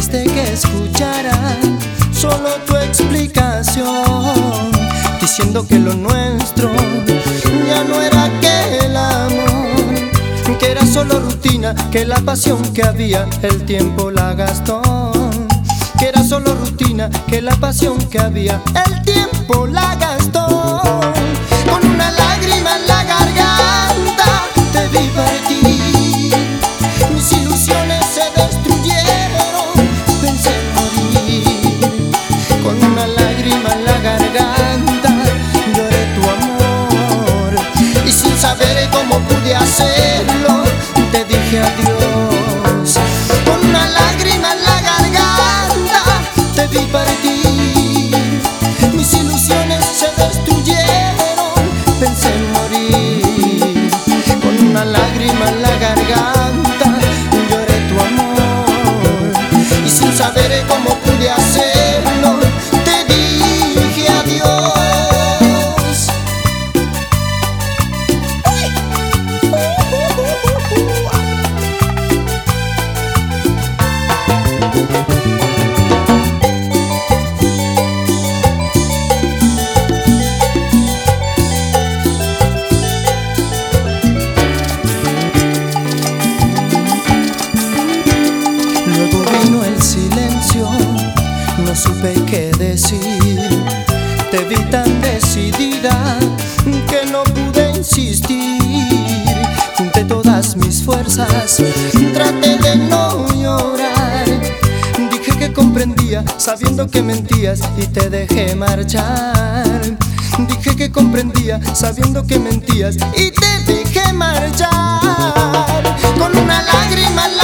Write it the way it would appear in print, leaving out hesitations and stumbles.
pediste que escuchara solo tu explicación, diciendo que lo nuestro ya no era aquel amor, que era solo rutina, que la pasión que había el tiempo la gastó, que era solo rutina, que la pasión que había el tiempo la gastó. Con una lágrima en la garganta te vi partir, mis ilusiones se destruyeron, pensé en morir. Con una lágrima en la garganta lloré tu amor, y sin saber cómo pude hacerlo te dije adiós. Con una lágrima en la garganta te vi partir, mis ilusiones se destruyeron, pensé en morir. Con una lágrima en la garganta lloré tu amor, y sin saber cómo pude hacerlo te dije adiós. Luego vino el silencio, no supe qué decir. Te vi tan decidida que no pude insistir. Junté todas mis fuerzas, traté de no llorar. Dije que comprendía, sabiendo que mentías, y te dejé marchar. Dije que comprendía, sabiendo que mentías, y te dejé marchar. Con una lágrima en la